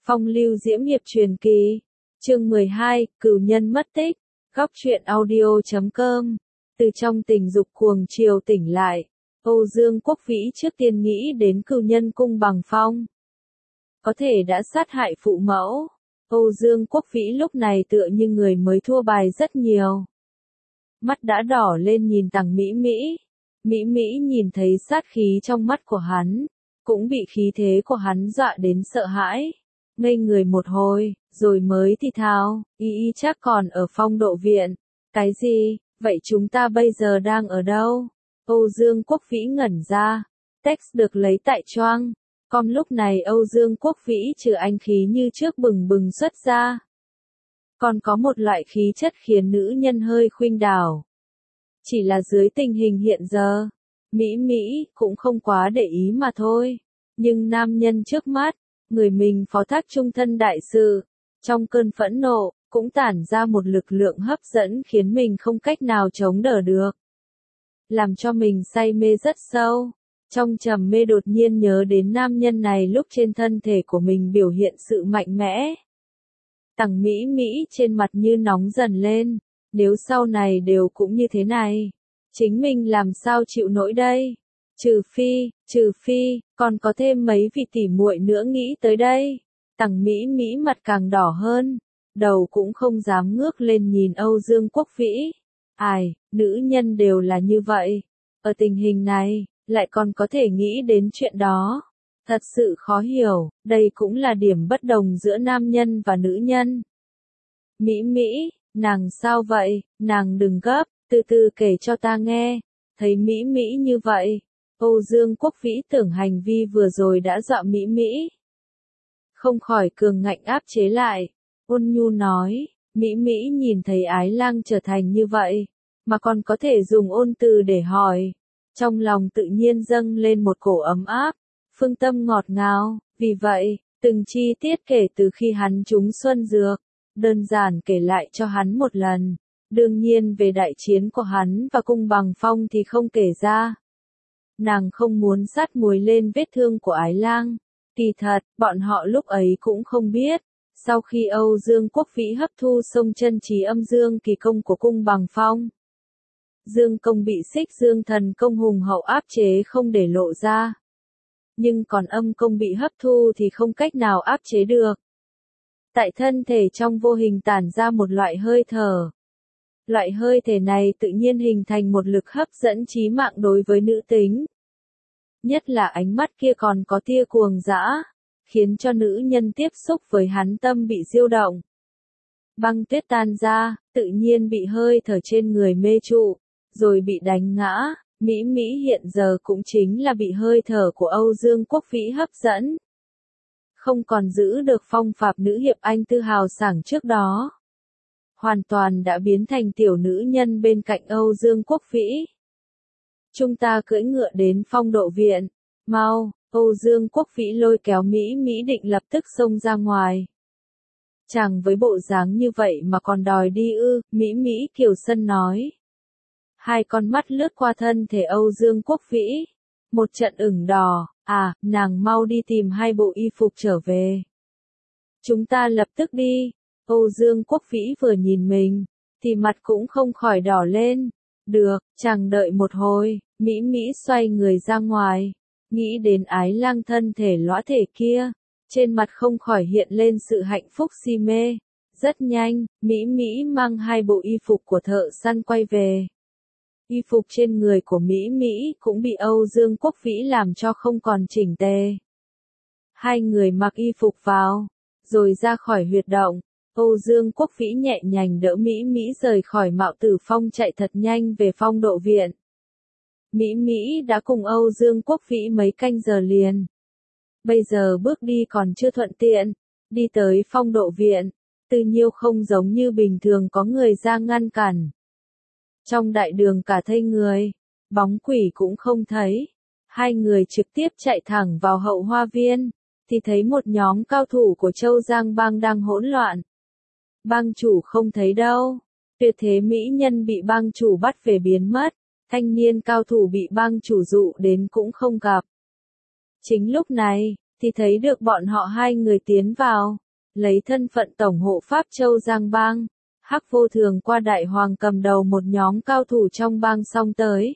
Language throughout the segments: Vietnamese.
Phong lưu diễm hiệp truyền kỳ. Chương 12, cửu nhân mất tích. Góc truyện audio.com. Từ trong tình dục cuồng chiều tỉnh lại, Âu Dương Quốc Vĩ trước tiên nghĩ đến cửu nhân cung Bằng Phong. Có thể đã sát hại phụ mẫu. Âu Dương Quốc Vĩ lúc này tựa như người mới thua bài rất nhiều. Mắt đã đỏ lên nhìn Tằng Mỹ Mỹ. Mỹ Mỹ nhìn thấy sát khí trong mắt của hắn, cũng bị khí thế của hắn dọa đến sợ hãi. Ngây người một hồi, rồi mới thì thào, y chắc còn ở phong độ viện. Cái gì, vậy chúng ta bây giờ đang ở đâu? Âu Dương Quốc Vĩ ngẩn ra. Text được lấy tại choang. Com lúc này Âu Dương Quốc Vĩ trừ anh khí như trước bừng bừng xuất ra. Còn có một loại khí chất khiến nữ nhân hơi khuynh đảo. Chỉ là dưới tình hình hiện giờ, Mỹ Mỹ cũng không quá để ý mà thôi. Nhưng nam nhân trước mắt, người mình phó thác trung thân đại sự, trong cơn phẫn nộ, cũng tản ra một lực lượng hấp dẫn khiến mình không cách nào chống đỡ được. Làm cho mình say mê rất sâu. Trong trầm mê đột nhiên nhớ đến nam nhân này lúc trên thân thể của mình biểu hiện sự mạnh mẽ. Tằng Mỹ Mỹ trên mặt như nóng dần lên. Nếu sau này đều cũng như thế này, chính mình làm sao chịu nổi đây? Trừ phi, còn có thêm mấy vị tỉ muội nữa nghĩ tới đây. Tằng Mỹ Mỹ mặt càng đỏ hơn, đầu cũng không dám ngước lên nhìn Âu Dương Quốc Vĩ. Ai, nữ nhân đều là như vậy. Ở tình hình này, lại còn có thể nghĩ đến chuyện đó. Thật sự khó hiểu, đây cũng là điểm bất đồng giữa nam nhân và nữ nhân. Mỹ Mỹ, nàng sao vậy, nàng đừng gấp, từ từ kể cho ta nghe. Thấy Mỹ Mỹ như vậy, Âu Dương Quốc Vĩ tưởng hành vi vừa rồi đã dọa Mỹ Mỹ. Không khỏi cường ngạnh áp chế lại, ôn nhu nói, Mỹ Mỹ nhìn thấy Ái Lang trở thành như vậy, mà còn có thể dùng ôn từ để hỏi. Trong lòng tự nhiên dâng lên một cổ ấm áp, phương tâm ngọt ngào, vì vậy, từng chi tiết kể từ khi hắn trúng xuân dược, đơn giản kể lại cho hắn một lần. Đương nhiên về đại chiến của hắn và cung Bằng Phong thì không kể ra. Nàng không muốn sát muối lên vết thương của Ái Lang. Kỳ thật, bọn họ lúc ấy cũng không biết. Sau khi Âu Dương Quốc Vĩ hấp thu sông chân trí âm dương kỳ công của cung Bằng Phong, dương công bị xích dương thần công hùng hậu áp chế không để lộ ra. Nhưng còn âm công bị hấp thu thì không cách nào áp chế được. Tại thân thể trong vô hình tản ra một loại hơi thở. Loại hơi thể này tự nhiên hình thành một lực hấp dẫn chí mạng đối với nữ tính. Nhất là ánh mắt kia còn có tia cuồng dã, khiến cho nữ nhân tiếp xúc với hắn tâm bị diêu động. Băng tuyết tan ra, tự nhiên bị hơi thở trên người mê trụ, rồi bị đánh ngã. Mỹ Mỹ hiện giờ cũng chính là bị hơi thở của Âu Dương Quốc Vĩ hấp dẫn. Không còn giữ được phong phạm nữ hiệp anh tư hào sảng trước đó. Hoàn toàn đã biến thành tiểu nữ nhân bên cạnh Âu Dương Quốc Vĩ. Chúng ta cưỡi ngựa đến phong độ viện. Mau, Âu Dương Quốc Vĩ lôi kéo Mỹ Mỹ định lập tức xông ra ngoài. Chàng với bộ dáng như vậy mà còn đòi đi ư, Mỹ Mỹ kiều sân nói. Hai con mắt lướt qua thân thể Âu Dương Quốc Vĩ. Một trận ửng đỏ, nàng mau đi tìm hai bộ y phục trở về. Chúng ta lập tức đi. Âu Dương Quốc Vĩ vừa nhìn mình, thì mặt cũng không khỏi đỏ lên. Được, chàng đợi một hồi. Mỹ Mỹ xoay người ra ngoài, nghĩ đến Ái Lang thân thể lõa thể kia, trên mặt không khỏi hiện lên sự hạnh phúc si mê. Rất nhanh, Mỹ Mỹ mang hai bộ y phục của thợ săn quay về. Y phục trên người của Mỹ Mỹ cũng bị Âu Dương Quốc Vĩ làm cho không còn chỉnh tề. Hai người mặc y phục vào, rồi ra khỏi huyệt động. Âu Dương Quốc Vĩ nhẹ nhàng đỡ Mỹ Mỹ rời khỏi Mạo Tử Phong chạy thật nhanh về phong độ viện. Mỹ Mỹ đã cùng Âu Dương Quốc Vĩ mấy canh giờ liền. Bây giờ bước đi còn chưa thuận tiện, đi tới phong độ viện, Từ Nhiêu không giống như bình thường có người ra ngăn cản. Trong đại đường cả thây người, bóng quỷ cũng không thấy. Hai người trực tiếp chạy thẳng vào hậu hoa viên, thì thấy một nhóm cao thủ của Châu Giang bang đang hỗn loạn. Bang chủ không thấy đâu. Tuyệt thế mỹ nhân bị bang chủ bắt về biến mất. Thanh niên cao thủ bị bang chủ dụ đến cũng không gặp. Chính lúc này, thì thấy được bọn họ hai người tiến vào, lấy thân phận tổng hộ Pháp Châu Giang Bang. Hắc Vô Thường qua Đại Hoàng cầm đầu một nhóm cao thủ trong bang xông tới.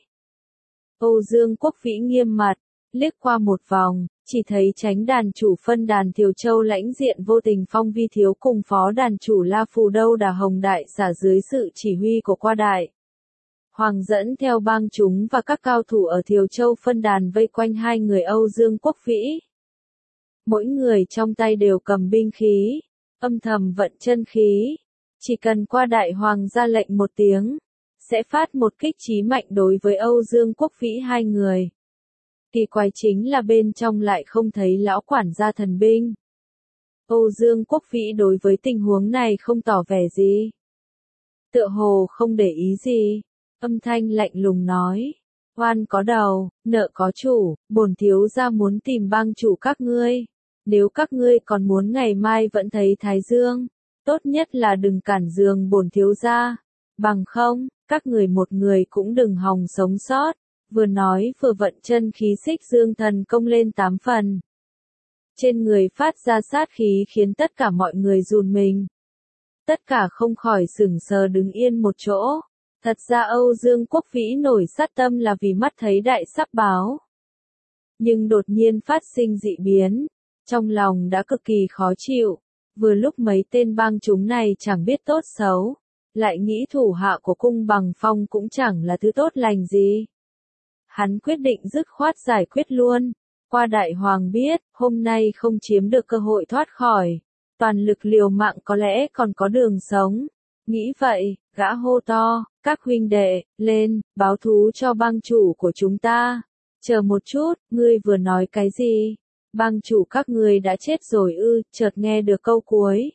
Âu Dương Quốc Vĩ nghiêm mặt, liếc qua một vòng, chỉ thấy chánh đàn chủ phân đàn Thiều Châu lãnh diện Vô Tình Phong Vi Thiếu cùng phó đàn chủ La Phù Đâu Đà Hồng Đại xả dưới sự chỉ huy của qua Đại Hoàng dẫn theo bang chúng và các cao thủ ở Thiều Châu phân đàn vây quanh hai người Âu Dương Quốc Vĩ. Mỗi người trong tay đều cầm binh khí, âm thầm vận chân khí. Chỉ cần qua Đại Hoàng ra lệnh một tiếng, sẽ phát một kích chí mạnh đối với Âu Dương Quốc Vĩ hai người. Kỳ quái chính là bên trong lại không thấy lão quản gia thần binh. Âu Dương Quốc Vĩ đối với tình huống này không tỏ vẻ gì. Tựa hồ không để ý gì, âm thanh lạnh lùng nói. Oan có đầu, nợ có chủ, bổn thiếu gia muốn tìm bang chủ các ngươi. Nếu các ngươi còn muốn ngày mai vẫn thấy Thái Dương, tốt nhất là đừng cản giường bổn thiếu gia. Bằng không, các người một người cũng đừng hòng sống sót. Vừa nói vừa vận chân khí xích dương thần công lên 8 phần. Trên người phát ra sát khí khiến tất cả mọi người run mình. Tất cả không khỏi sững sờ đứng yên một chỗ. Thật ra Âu Dương Quốc Vĩ nổi sát tâm là vì mắt thấy đại sắp báo. Nhưng đột nhiên phát sinh dị biến, trong lòng đã cực kỳ khó chịu. Vừa lúc mấy tên bang chúng này chẳng biết tốt xấu, lại nghĩ thủ hạ của Cung Bằng Phong cũng chẳng là thứ tốt lành gì. Hắn quyết định dứt khoát giải quyết luôn. Qua Đại Hoàng biết, hôm nay không chiếm được cơ hội thoát khỏi. Toàn lực liều mạng có lẽ còn có đường sống. Nghĩ vậy, gã hô to, các huynh đệ, lên, báo thú cho bang chủ của chúng ta. Chờ một chút, ngươi vừa nói cái gì? Bang chủ các ngươi đã chết rồi ư, chợt nghe được câu cuối.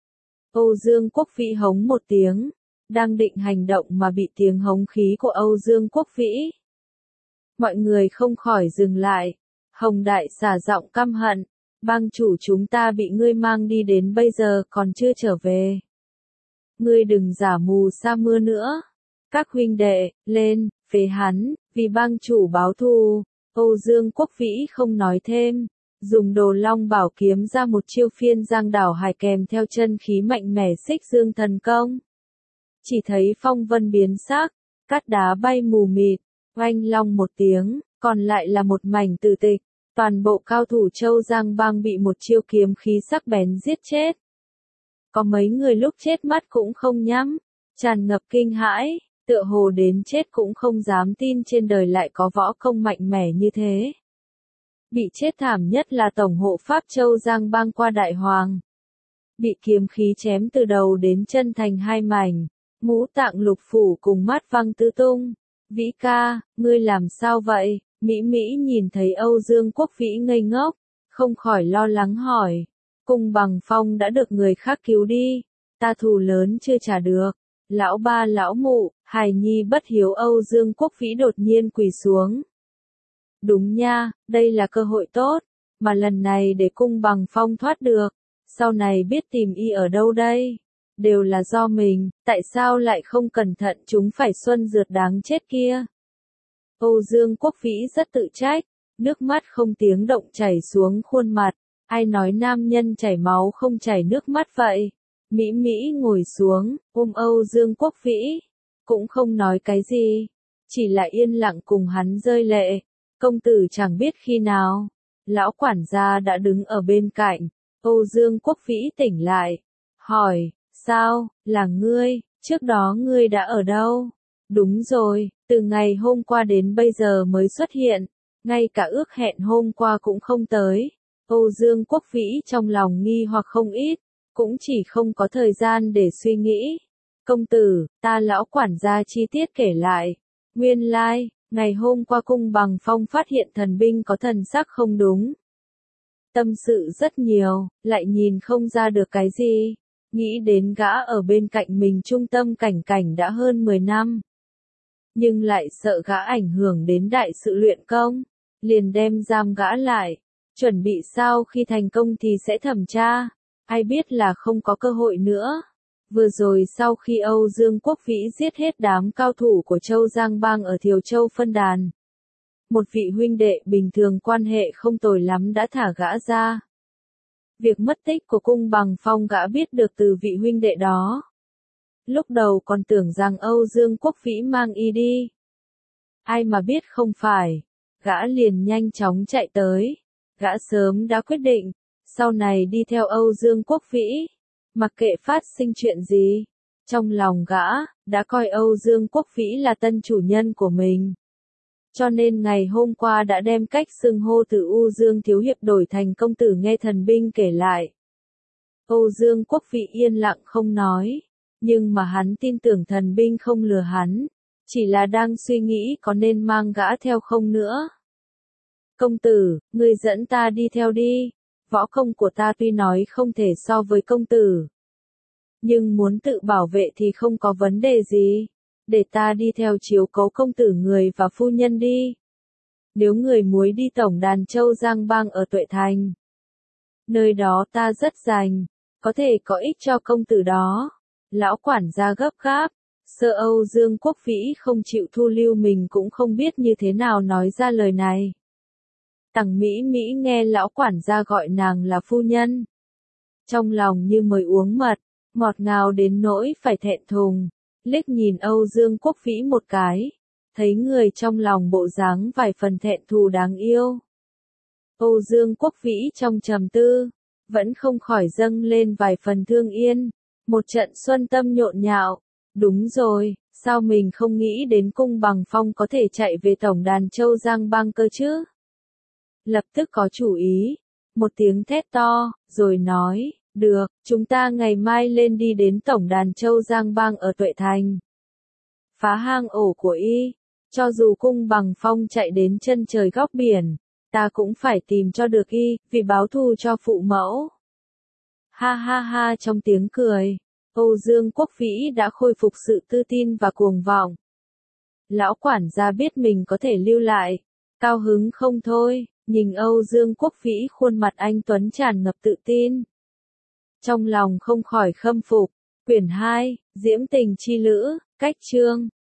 Âu Dương Quốc Vĩ hống một tiếng, đang định hành động mà bị tiếng hống khí của Âu Dương Quốc Vĩ. Mọi người không khỏi dừng lại. Hồng Đại xả giọng căm hận, bang chủ chúng ta bị ngươi mang đi đến bây giờ còn chưa trở về. Ngươi đừng giả mù sa mưa nữa. Các huynh đệ, lên, phế hắn, vì bang chủ báo thù. Âu Dương Quốc Vĩ không nói thêm, dùng Đồ Long Bảo kiếm ra một chiêu phiên giang đảo hải kèm theo chân khí mạnh mẽ xích dương thần công. Chỉ thấy phong vân biến sắc, cát đá bay mù mịt, oanh long một tiếng, còn lại là một mảnh tử tịch. Toàn bộ cao thủ Châu Giang Bang bị một chiêu kiếm khí sắc bén giết chết. Có mấy người lúc chết mắt cũng không nhắm, tràn ngập kinh hãi, tựa hồ đến chết cũng không dám tin trên đời lại có võ công mạnh mẽ như thế. Bị chết thảm nhất là tổng hộ Pháp Châu Giang Bang qua Đại Hoàng. Bị kiếm khí chém từ đầu đến chân thành hai mảnh, ngũ tạng lục phủ cùng mắt văng tứ tung. Vĩ ca, ngươi làm sao vậy? Mỹ Mỹ nhìn thấy Âu Dương Quốc Vĩ ngây ngốc, không khỏi lo lắng hỏi. Cung Bằng Phong đã được người khác cứu đi, ta thù lớn chưa trả được. Lão ba lão mụ, hài nhi bất hiếu. Âu Dương Quốc Vĩ đột nhiên quỳ xuống. Đúng nha, đây là cơ hội tốt, mà lần này để Cung Bằng Phong thoát được, sau này biết tìm y ở đâu đây. Đều là do mình, tại sao lại không cẩn thận chúng phải xuân dượt đáng chết kia. Âu Dương Quốc Vĩ rất tự trách, nước mắt không tiếng động chảy xuống khuôn mặt. Ai nói nam nhân chảy máu không chảy nước mắt vậy? Mỹ Mỹ ngồi xuống, ôm Âu Dương Quốc Vĩ, cũng không nói cái gì, chỉ là yên lặng cùng hắn rơi lệ. Công tử chẳng biết khi nào, lão quản gia đã đứng ở bên cạnh. Âu Dương Quốc Vĩ tỉnh lại, hỏi, sao, là ngươi, trước đó ngươi đã ở đâu? Đúng rồi, từ ngày hôm qua đến bây giờ mới xuất hiện, ngay cả ước hẹn hôm qua cũng không tới. Âu Dương Quốc Vĩ trong lòng nghi hoặc không ít, cũng chỉ không có thời gian để suy nghĩ. Công tử, ta lão quản gia chi tiết kể lại. Nguyên lai, ngày hôm qua Cung Bằng Phong phát hiện thần binh có thần sắc không đúng. Tâm sự rất nhiều, lại nhìn không ra được cái gì. Nghĩ đến gã ở bên cạnh mình trung tâm cảnh cảnh đã hơn 10 năm. Nhưng lại sợ gã ảnh hưởng đến đại sự luyện công, liền đem giam gã lại. Chuẩn bị sau khi thành công thì sẽ thẩm tra, ai biết là không có cơ hội nữa. Vừa rồi sau khi Âu Dương Quốc Vĩ giết hết đám cao thủ của Châu Giang Bang ở Thiều Châu phân đàn, một vị huynh đệ bình thường quan hệ không tồi lắm đã thả gã ra. Việc mất tích của Cung Bằng Phong gã biết được từ vị huynh đệ đó. Lúc đầu còn tưởng rằng Âu Dương Quốc Vĩ mang y đi. Ai mà biết không phải, gã liền nhanh chóng chạy tới. Gã sớm đã quyết định, sau này đi theo Âu Dương Quốc Vĩ, mặc kệ phát sinh chuyện gì. Trong lòng gã, đã coi Âu Dương Quốc Vĩ là tân chủ nhân của mình. Cho nên ngày hôm qua đã đem cách xưng hô từ U Dương Thiếu Hiệp đổi thành công tử nghe thần binh kể lại. Âu Dương Quốc Vĩ yên lặng không nói, nhưng mà hắn tin tưởng thần binh không lừa hắn, chỉ là đang suy nghĩ có nên mang gã theo không nữa. Công tử, ngươi dẫn ta đi theo đi, võ công của ta tuy nói không thể so với công tử, nhưng muốn tự bảo vệ thì không có vấn đề gì. Để ta đi theo chiếu cố công tử người và phu nhân đi. Nếu người muốn đi tổng đàn Châu Giang Bang ở Tuệ Thành, nơi đó ta rất rành, có thể có ích cho công tử đó. Lão quản gia gấp gáp, sợ Âu Dương Quốc Vĩ không chịu thu lưu mình cũng không biết như thế nào nói ra lời này. Tằng Mỹ Mỹ nghe lão quản gia gọi nàng là phu nhân, trong lòng như mới uống mật, ngọt ngào đến nỗi phải thẹn thùng. Liếc nhìn Âu Dương Quốc Vĩ một cái, thấy người trong lòng bộ dáng vài phần thẹn thù đáng yêu. Âu Dương Quốc Vĩ trong trầm tư, vẫn không khỏi dâng lên vài phần thương yên, một trận xuân tâm nhộn nhạo. Đúng rồi, sao mình không nghĩ đến Cung Bằng Phong có thể chạy về tổng đàn Châu Giang Bang cơ chứ? Lập tức có chủ ý, một tiếng thét to, rồi nói. Được, chúng ta ngày mai lên đi đến tổng đàn Châu Giang Bang ở Tuệ Thành. Phá hang ổ của y, cho dù Cung Bằng Phong chạy đến chân trời góc biển, ta cũng phải tìm cho được y, vì báo thù cho phụ mẫu. Ha ha ha trong tiếng cười, Âu Dương Quốc Vĩ đã khôi phục sự tự tin và cuồng vọng. Lão quản gia biết mình có thể lưu lại, cao hứng không thôi, nhìn Âu Dương Quốc Vĩ khuôn mặt anh tuấn tràn ngập tự tin. Trong lòng không khỏi khâm phục. Quyển 2, Diễm Tình Chi Lữ, cách chương